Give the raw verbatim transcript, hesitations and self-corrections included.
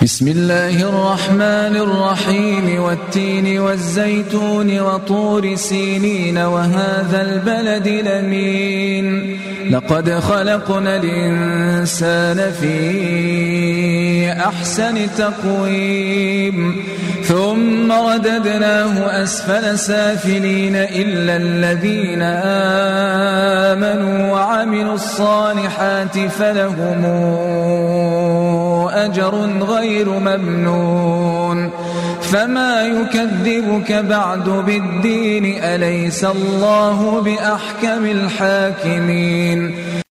بسم الله الرحمن الرحيم والتين والزيتون وطور سينين وهذا البلد الأمين لقد خلقنا الإنسان في أحسن تقويم ثم رددناه أسفل سافلين إلا الذين آمنوا وعملوا الصالحات فلهم أجر غير ممنون فما يكذبك بعد بالدين أليس الله بأحكم الحاكمين